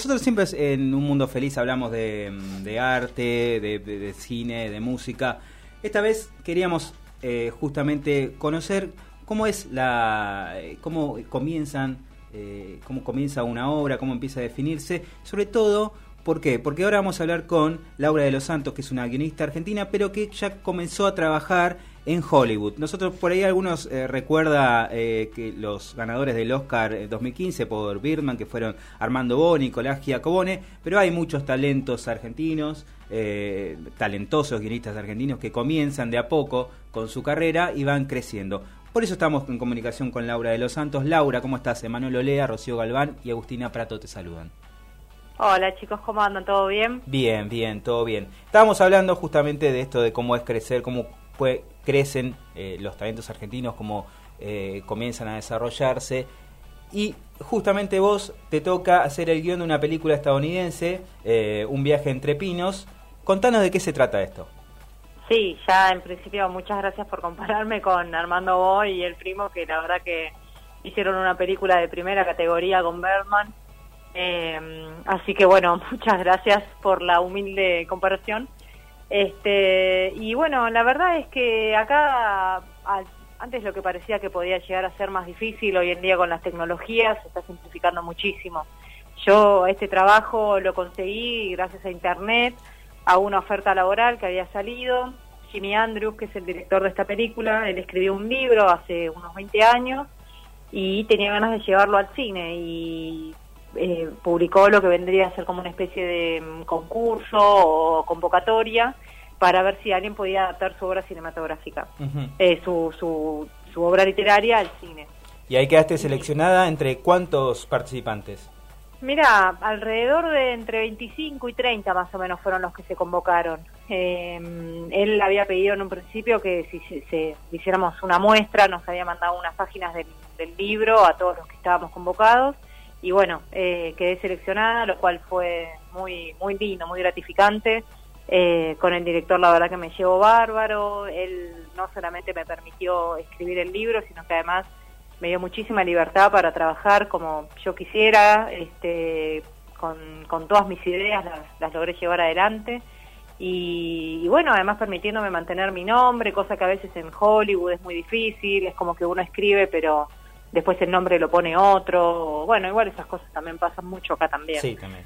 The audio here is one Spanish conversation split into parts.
Nosotros siempre en Un Mundo Feliz hablamos de arte, de cine, de música. Esta vez queríamos justamente conocer cómo es cómo comienza una obra, cómo empieza a definirse, sobre todo. ¿Por qué? Porque ahora vamos a hablar con Laura de los Santos, que es una guionista argentina, pero que ya comenzó a trabajar en Hollywood. Nosotros por ahí algunos recuerda que los ganadores del Oscar 2015 por Birdman, que fueron Armando Bo, Nicolás Giacobone, pero hay muchos talentos argentinos, talentosos guionistas argentinos que comienzan de a poco con su carrera y van creciendo. Por eso estamos en comunicación con Laura de los Santos. Laura, ¿cómo estás? Emanuel Olea, Rocío Galván y Agustina Prato te saludan. Hola chicos, ¿cómo andan? ¿Todo bien? Bien, todo bien. Estábamos hablando justamente de esto, de cómo es crecer, cómo crecen los talentos argentinos, cómo comienzan a desarrollarse. Y justamente vos te toca hacer el guión de una película estadounidense, Un viaje entre pinos. Contanos de qué se trata esto. Sí, ya en principio muchas gracias por compararme con Armando Bo y el primo, que la verdad que hicieron una película de primera categoría con Birdman. Así que bueno, muchas gracias por la humilde comparación. Y bueno, la verdad es que acá antes lo que parecía que podía llegar a ser más difícil, hoy en día con las tecnologías se está simplificando muchísimo. Yo este trabajo lo conseguí gracias a internet, a una oferta laboral que había salido. Jimmy Andrews, que es el director de esta película, él escribió un libro hace unos 20 años y tenía ganas de llevarlo al cine y publicó lo que vendría a ser como una especie de concurso o convocatoria para ver si alguien podía adaptar su obra cinematográfica, su obra literaria al cine. ¿Y ahí quedaste seleccionada entre cuántos participantes? Mira, alrededor de entre 25 y 30 más o menos fueron los que se convocaron. Él había pedido en un principio que si hiciéramos una muestra, nos había mandado unas páginas del libro a todos los que estábamos convocados. Y bueno, quedé seleccionada, lo cual fue muy lindo, muy gratificante. Con el director la verdad que me llevó bárbaro. Él no solamente me permitió escribir el libro, sino que además me dio muchísima libertad para trabajar como yo quisiera, con todas mis ideas las logré llevar adelante. Y bueno, además permitiéndome mantener mi nombre, cosa que a veces en Hollywood es muy difícil, es como que uno escribe pero después el nombre lo pone otro. Bueno, igual esas cosas también pasan mucho acá también. Sí, también.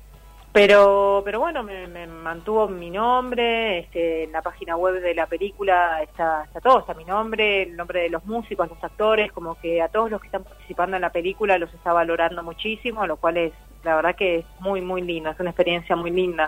Pero bueno, me mantuvo mi nombre, en la página web de la película está todo, está mi nombre, el nombre de los músicos, los actores, como que a todos los que están participando en la película los está valorando muchísimo, lo cual es, la verdad que es muy lindo, es una experiencia muy linda.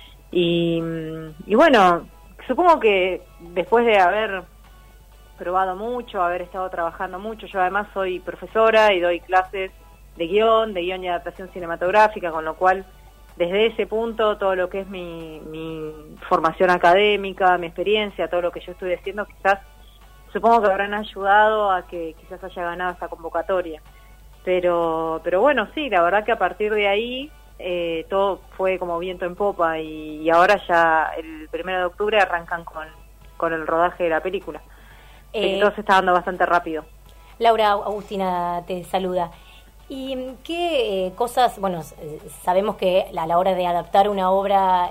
Y bueno, supongo que después de haber probado mucho, haber estado trabajando mucho, yo además soy profesora y doy clases de guión y adaptación cinematográfica, con lo cual desde ese punto todo lo que es mi formación académica, mi experiencia, todo lo que yo estoy haciendo, quizás supongo que habrán ayudado a que quizás haya ganado esta convocatoria. Pero bueno, sí, la verdad que a partir de ahí todo fue como viento en popa y ahora ya el 1 de octubre arrancan con el rodaje de la película. Todo se está dando bastante rápido. Laura, Agustina te saluda. ¿Y qué cosas, bueno, sabemos que a la hora de adaptar una obra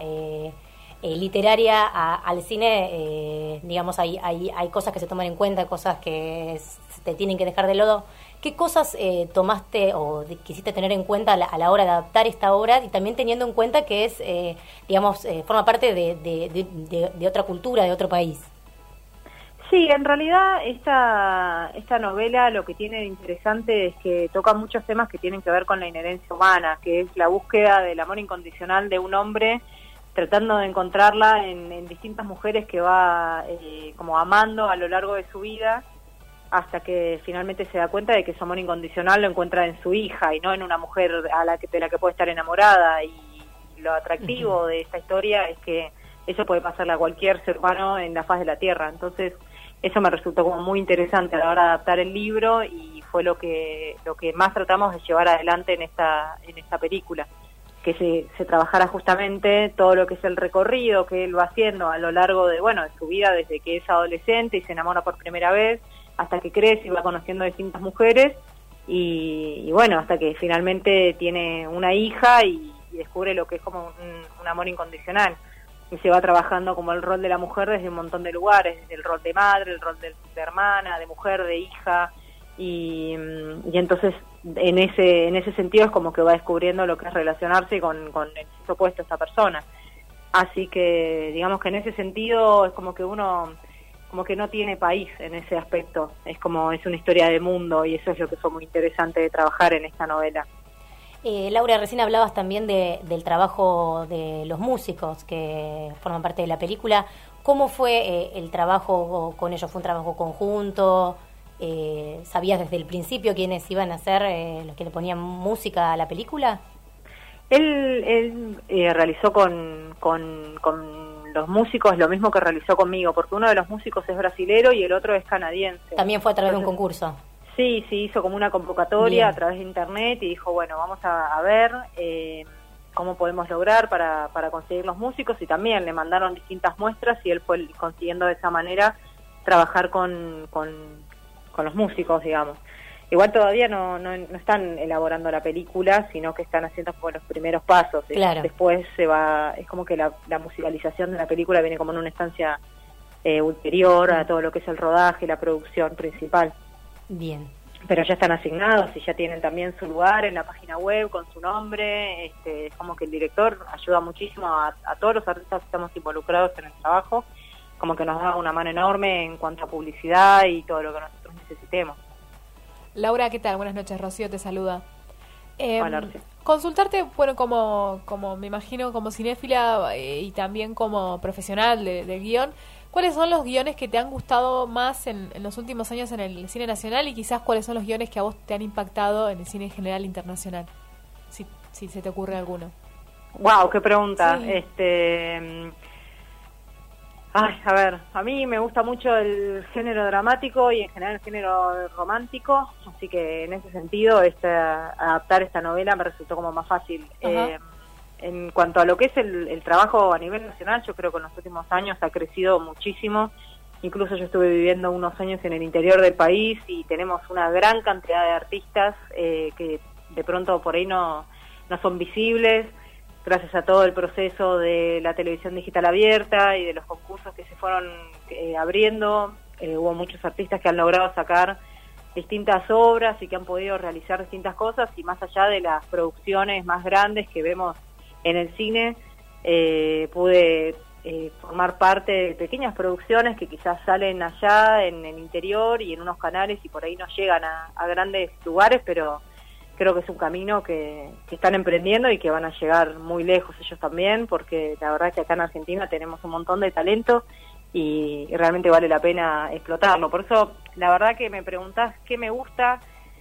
literaria al cine, digamos, hay cosas que se toman en cuenta, cosas que te tienen que dejar de lado? ¿Qué cosas tomaste o quisiste tener en cuenta a la hora de adaptar esta obra y también teniendo en cuenta que es, digamos, forma parte de otra cultura, de otro país? Sí, en realidad esta novela lo que tiene de interesante es que toca muchos temas que tienen que ver con la inherencia humana, que es la búsqueda del amor incondicional de un hombre, tratando de encontrarla en distintas mujeres que va como amando a lo largo de su vida, hasta que finalmente se da cuenta de que ese amor incondicional lo encuentra en su hija y no en una mujer de la que puede estar enamorada. Y lo atractivo de esta historia es que eso puede pasarle a cualquier ser humano en la faz de la Tierra. Entonces eso me resultó como muy interesante a la hora de adaptar el libro y fue lo que más tratamos de llevar adelante en esta película, que se trabajara justamente todo lo que es el recorrido que él va haciendo a lo largo de su vida, desde que es adolescente y se enamora por primera vez hasta que crece y va conociendo distintas mujeres, y bueno, hasta que finalmente tiene una hija y descubre lo que es como un amor incondicional. Y se va trabajando como el rol de la mujer desde un montón de lugares, desde el rol de madre, el rol de hermana, de mujer, de hija, y entonces en ese sentido es como que va descubriendo lo que es relacionarse con el sexo opuesto a esta persona. Así que digamos que en ese sentido es como que uno como que no tiene país en ese aspecto, es una historia de mundo, y eso es lo que fue muy interesante de trabajar en esta novela. Laura, recién hablabas también del trabajo de los músicos que forman parte de la película. ¿Cómo fue el trabajo con ellos? ¿Fue un trabajo conjunto? ¿Sabías desde el principio quiénes iban a ser los que le ponían música a la película? Él realizó con los músicos lo mismo que realizó conmigo, porque uno de los músicos es brasilero y el otro es canadiense. ¿También fue a través de un concurso? Sí, hizo como una convocatoria. Bien. A través de internet, y dijo, bueno, vamos a ver cómo podemos lograr para conseguir los músicos, y también le mandaron distintas muestras y él fue consiguiendo de esa manera trabajar con los músicos, digamos. Igual todavía no están elaborando la película, sino que están haciendo como los primeros pasos. Claro. Después es como que la musicalización de la película viene como en una instancia ulterior a todo lo que es el rodaje y la producción principal. Bien. Pero ya están asignados y ya tienen también su lugar en la página web con su nombre. Es como que el director ayuda muchísimo a todos los artistas que estamos involucrados en el trabajo, como que nos da una mano enorme en cuanto a publicidad y todo lo que nosotros necesitemos. Laura, ¿qué tal? Buenas noches, Rocío te saluda. Hola, Rocío. Consultarte, bueno, como me imagino, como cinéfila y también como profesional de guión, ¿cuáles son los guiones que te han gustado más en los últimos años en el cine nacional, y quizás cuáles son los guiones que a vos te han impactado en el cine en general internacional? Si se te ocurre alguno. Wow, qué pregunta. Sí. A ver, a mí me gusta mucho el género dramático y en general el género romántico, así que en ese sentido adaptar esta novela me resultó como más fácil. En cuanto a lo que es el trabajo a nivel nacional, yo creo que en los últimos años ha crecido muchísimo. Incluso yo estuve viviendo unos años en el interior del país y tenemos una gran cantidad de artistas que de pronto por ahí no son visibles, gracias a todo el proceso de la televisión digital abierta y de los concursos que se fueron abriendo. Hubo muchos artistas que han logrado sacar distintas obras y que han podido realizar distintas cosas, y más allá de las producciones más grandes que vemos en el cine, pude formar parte de pequeñas producciones que quizás salen allá en el interior y en unos canales y por ahí no llegan a grandes lugares, pero creo que es un camino que están emprendiendo y que van a llegar muy lejos ellos también, porque la verdad que acá en Argentina tenemos un montón de talento y realmente vale la pena explotarlo. Por eso, la verdad que me preguntás qué me gusta,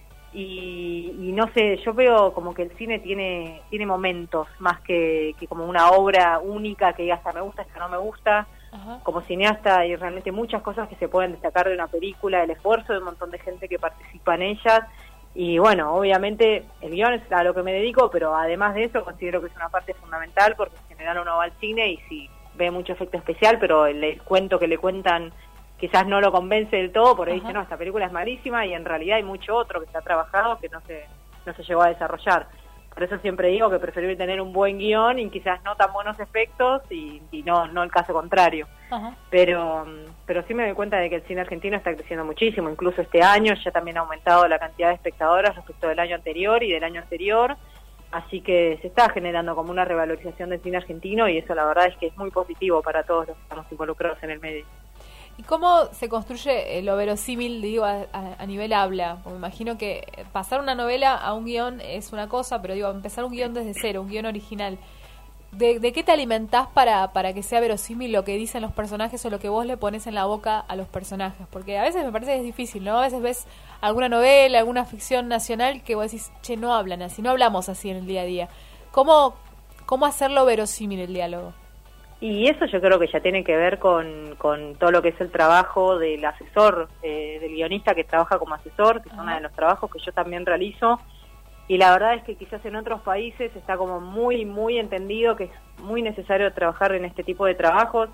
y no sé, yo veo como que el cine tiene momentos más que como una obra única que diga, esta me gusta, esta no me gusta. Ajá. Como cineasta hay realmente muchas cosas que se pueden destacar de una película, el esfuerzo de un montón de gente que participa en ellas. Y bueno, obviamente el guión es a lo que me dedico, pero además de eso considero que es una parte fundamental, porque en general uno va al cine y sí ve mucho efecto especial, pero el cuento que le cuentan quizás no lo convence del todo, por ahí dice, no, esta película es malísima, y en realidad hay mucho otro que está trabajado que no se llegó a desarrollar. Por eso siempre digo que preferible tener un buen guión y quizás no tan buenos efectos y no el caso contrario. Ajá. Pero sí me doy cuenta de que el cine argentino está creciendo muchísimo. Incluso este año ya también ha aumentado la cantidad de espectadoras respecto del año anterior y del año anterior. Así que se está generando como una revalorización del cine argentino, y eso la verdad es que es muy positivo para todos los que estamos involucrados en el medio. ¿Y cómo se construye lo verosímil, digo, a nivel habla? Porque me imagino que pasar una novela a un guión es una cosa, pero digo, empezar un guión desde cero, un guión original. ¿De qué te alimentás para que sea verosímil lo que dicen los personajes o lo que vos le pones en la boca a los personajes? Porque a veces me parece que es difícil, ¿no? A veces ves alguna novela, alguna ficción nacional que vos decís, che, no hablan así, no hablamos así en el día a día. ¿Cómo hacerlo verosímil el diálogo? Y eso yo creo que ya tiene que ver con todo lo que es el trabajo del asesor, del guionista que trabaja como asesor, que es uno de los trabajos que yo también realizo. Y la verdad es que quizás en otros países está como muy, muy entendido que es muy necesario trabajar en este tipo de trabajos.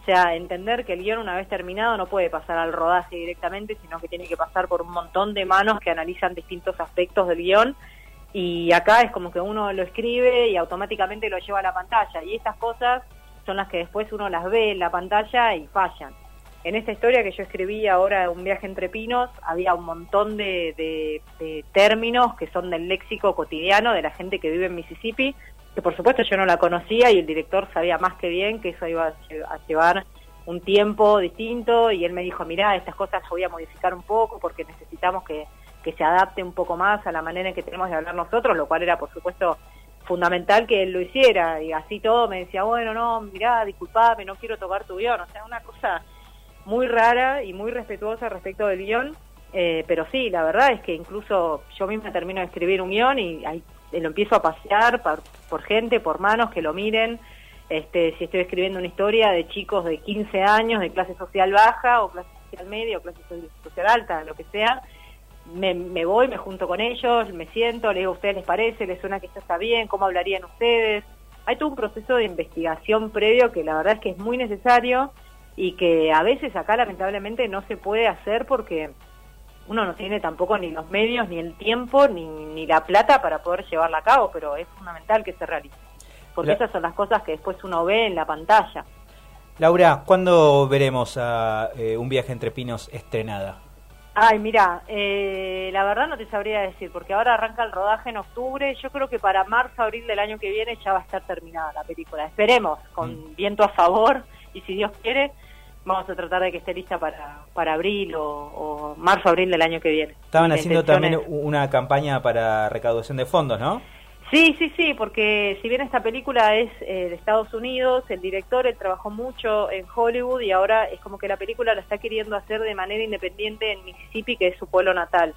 O sea, entender que el guión una vez terminado no puede pasar al rodaje directamente, sino que tiene que pasar por un montón de manos que analizan distintos aspectos del guión, y acá es como que uno lo escribe y automáticamente lo lleva a la pantalla, y estas cosas son las que después uno las ve en la pantalla y fallan. En esta historia que yo escribí ahora, Un viaje entre pinos, había un montón de términos que son del léxico cotidiano de la gente que vive en Mississippi, que por supuesto yo no la conocía, y el director sabía más que bien que eso iba a llevar un tiempo distinto, y él me dijo, mirá, estas cosas las voy a modificar un poco porque necesitamos que se adapte un poco más a la manera en que tenemos de hablar nosotros, lo cual era por supuesto fundamental que él lo hiciera, y así todo me decía, bueno, no, mirá, disculpame, no quiero tocar tu guión, o sea, una cosa muy rara y muy respetuosa respecto del guión, pero sí, la verdad es que incluso yo misma termino de escribir un guión y ahí lo empiezo a pasear por gente, por manos que lo miren, si estoy escribiendo una historia de chicos de 15 años, de clase social baja, o clase social media, o clase social alta, lo que sea, me voy, me junto con ellos, me siento, les digo, ¿a ustedes les parece? ¿Les suena que esto está bien? ¿Cómo hablarían ustedes? Hay todo un proceso de investigación previo que la verdad es que es muy necesario, y que a veces acá lamentablemente no se puede hacer porque uno no tiene tampoco ni los medios, ni el tiempo, ni la plata para poder llevarla a cabo, pero es fundamental que se realice, porque esas son las cosas que después uno ve en la pantalla. Laura, ¿cuándo veremos a Un viaje entre pinos estrenada? Ay, mira, la verdad no te sabría decir, porque ahora arranca el rodaje en octubre, yo creo que para marzo, abril del año que viene ya va a estar terminada la película, esperemos, con viento a favor, y si Dios quiere, vamos a tratar de que esté lista para abril o marzo, abril del año que viene. Estaban haciendo también una campaña para recaudación de fondos, ¿no? Sí, porque si bien esta película es de Estados Unidos, el director él trabajó mucho en Hollywood y ahora es como que la película la está queriendo hacer de manera independiente en Mississippi, que es su pueblo natal.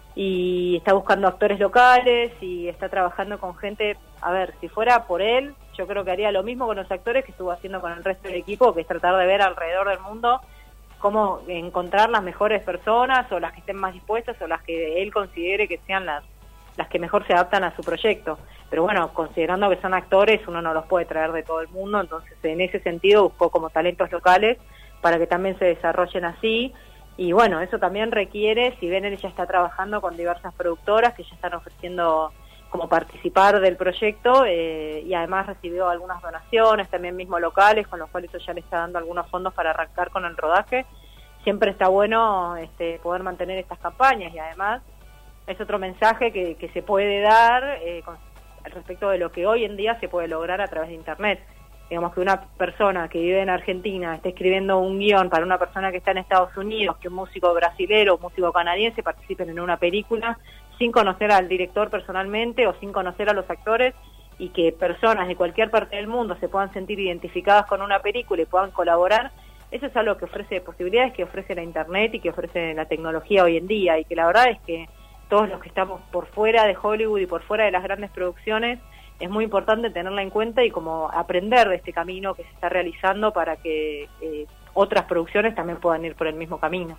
Y está buscando actores locales y está trabajando con gente, a ver, si fuera por él, yo creo que haría lo mismo con los actores que estuvo haciendo con el resto del equipo, que es tratar de ver alrededor del mundo cómo encontrar las mejores personas o las que estén más dispuestas o las que él considere que sean las que mejor se adaptan a su proyecto. Pero bueno, considerando que son actores, uno no los puede traer de todo el mundo, entonces en ese sentido buscó como talentos locales para que también se desarrollen así. Y bueno, eso también requiere, si bien él ya está trabajando con diversas productoras que ya están ofreciendo como participar del proyecto, y además recibió algunas donaciones también mismo locales, con los cuales eso ya le está dando algunos fondos para arrancar con el rodaje. Siempre está bueno poder mantener estas campañas, y además es otro mensaje que se puede dar respecto de lo que hoy en día se puede lograr a través de Internet. Digamos que una persona que vive en Argentina esté escribiendo un guión para una persona que está en Estados Unidos, que un músico brasilero o un músico canadiense participen en una película sin conocer al director personalmente o sin conocer a los actores, y que personas de cualquier parte del mundo se puedan sentir identificadas con una película y puedan colaborar, eso es algo que ofrece posibilidades, que ofrece la Internet y que ofrece la tecnología hoy en día, y que la verdad es que todos los que estamos por fuera de Hollywood y por fuera de las grandes producciones, es muy importante tenerla en cuenta y como aprender de este camino que se está realizando para que otras producciones también puedan ir por el mismo camino.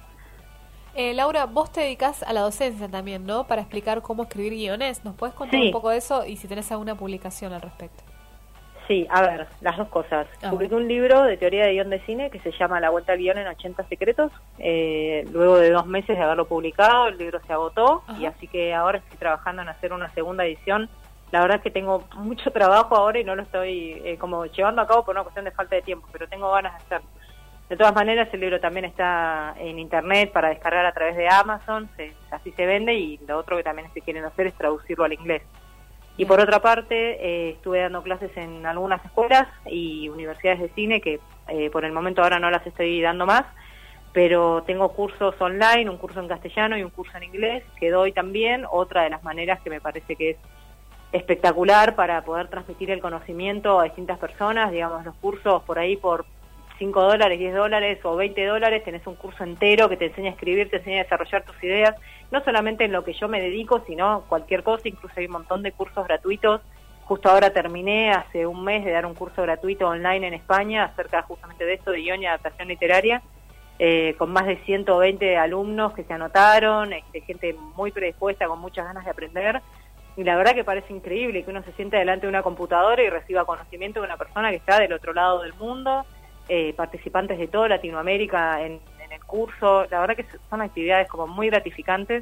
Laura, vos te dedicás a la docencia también, ¿no? Para explicar cómo escribir guiones. ¿Nos podés contar un poco de eso y si tenés alguna publicación al respecto? Sí, a ver, las dos cosas. Publiqué un libro de teoría de guión de cine que se llama La vuelta al guión en 80 secretos. Luego de 2 meses de haberlo publicado, el libro se agotó. Ajá. Y así que ahora estoy trabajando en hacer una segunda edición. La verdad es que tengo mucho trabajo ahora y no lo estoy como llevando a cabo por una cuestión de falta de tiempo, pero tengo ganas de hacerlo. De todas maneras, el libro también está en Internet para descargar a través de Amazon, así se vende, y lo otro que también se quieren hacer es traducirlo al inglés. Y por otra parte, estuve dando clases en algunas escuelas y universidades de cine que por el momento ahora no las estoy dando más, pero tengo cursos online, un curso en castellano y un curso en inglés que doy también, otra de las maneras que me parece que es espectacular para poder transmitir el conocimiento a distintas personas. Digamos, los cursos por ahí por $5, $10 o $20, tenés un curso entero que te enseña a escribir, te enseña a desarrollar tus ideas, no solamente en lo que yo me dedico, sino cualquier cosa. Incluso hay un montón de cursos gratuitos. Justo ahora terminé hace un mes de dar un curso gratuito online en España acerca justamente de esto, de guión y adaptación literaria, con más de 120 alumnos que se anotaron, gente muy predispuesta, con muchas ganas de aprender. Y la verdad que parece increíble que uno se siente delante de una computadora y reciba conocimiento de una persona que está del otro lado del mundo. participantes de toda Latinoamérica en el curso. La verdad que son actividades como muy gratificantes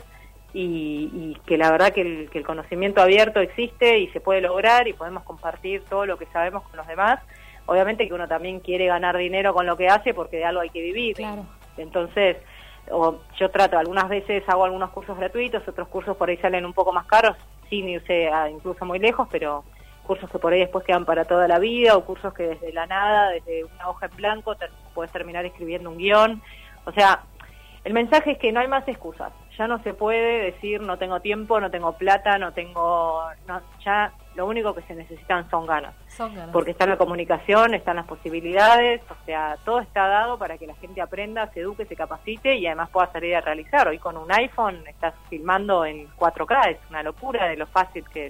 y que la verdad que el conocimiento abierto existe y se puede lograr y podemos compartir todo lo que sabemos con los demás. Obviamente que uno también quiere ganar dinero con lo que hace porque de algo hay que vivir. Claro. Entonces, yo trato, algunas veces hago algunos cursos gratuitos, otros cursos por ahí salen un poco más caros, sin irse incluso muy lejos, pero cursos que por ahí después quedan para toda la vida, o cursos que desde la nada, desde una hoja en blanco, puedes terminar escribiendo un guión. O sea, el mensaje es que no hay más excusas. Ya no se puede decir no tengo tiempo, no tengo plata, ya lo único que se necesitan son ganas. Porque está la comunicación, están las posibilidades, o sea, todo está dado para que la gente aprenda, se eduque, se capacite y además pueda salir a realizar. Hoy con un iPhone estás filmando en 4K, es una locura de lo fácil que es.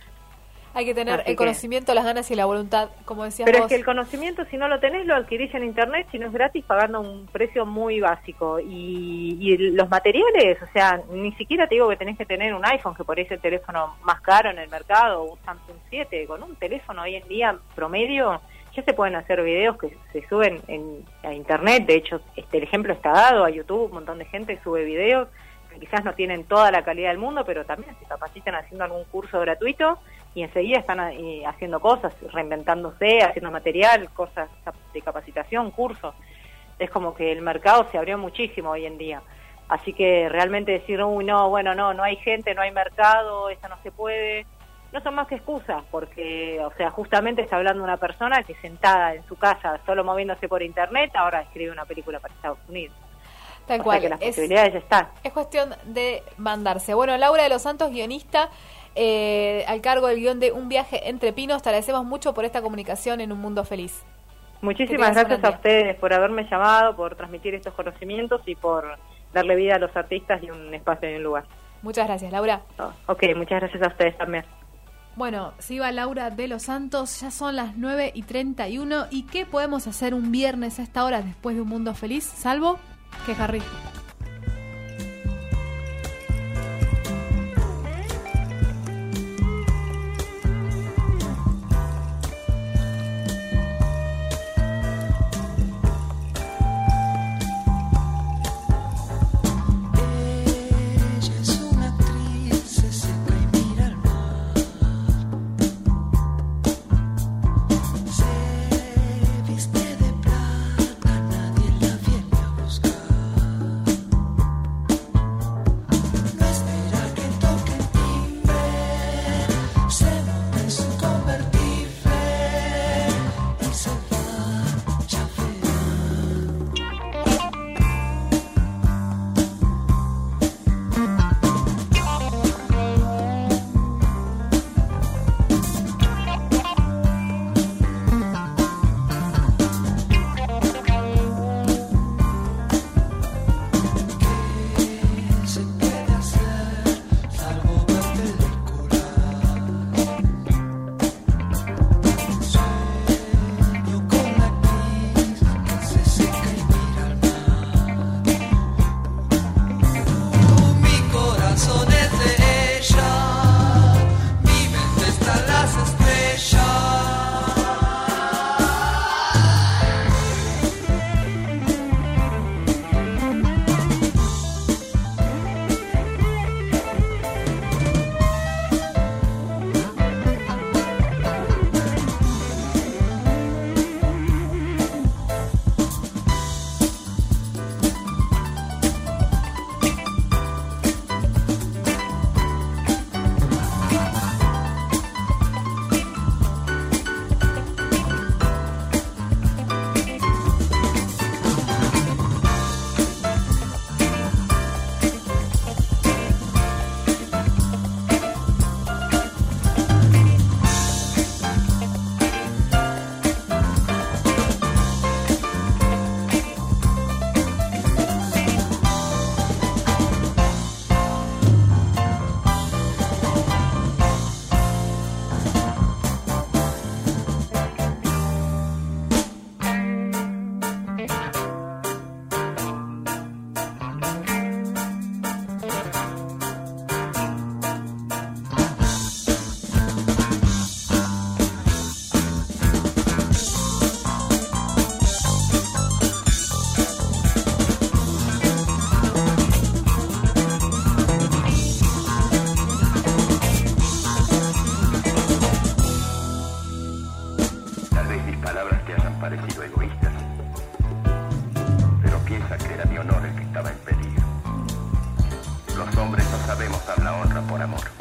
Hay que tener el conocimiento, las ganas y la voluntad, como decías pero vos. Es que el conocimiento, si no lo tenés, lo adquirís en Internet, si no es gratis, pagando un precio muy básico. Y los materiales, o sea, ni siquiera te digo que tenés que tener un iPhone, que por ahí es el teléfono más caro en el mercado, o un Samsung 7. Con un teléfono hoy en día promedio ya se pueden hacer videos que se suben a Internet. De hecho, el ejemplo está dado a YouTube, un montón de gente sube videos que quizás no tienen toda la calidad del mundo, pero también se capacitan haciendo algún curso gratuito y enseguida están haciendo cosas, reinventándose, haciendo material, cosas de capacitación, cursos. Es como que el mercado se abrió muchísimo hoy en día. Así que realmente decir, no hay gente, no hay mercado, eso no se puede, no son más que excusas, porque, o sea, justamente está hablando una persona que sentada en su casa, solo moviéndose por Internet, ahora escribe una película para Estados Unidos. Tal cual. O sea que las posibilidades ya están. Es cuestión de mandarse. Bueno, Laura de los Santos, guionista, al cargo del guión de Un viaje entre pinos, te agradecemos mucho por esta comunicación en Un Mundo Feliz. Muchísimas gracias a ustedes por haberme llamado, por transmitir estos conocimientos y por darle vida a los artistas y un espacio y un lugar. Muchas gracias, Laura. Ok, muchas gracias a ustedes también. Bueno, se iba Laura de los Santos, ya son las 9:31. ¿Y qué podemos hacer un viernes a esta hora después de Un Mundo Feliz? Salvo que Harry. Viste de plata, nadie la viene a buscar. palabras te hayan parecido egoístas, pero piensa que era mi honor el que estaba en peligro. Los hombres no sabemos dar la honra por amor.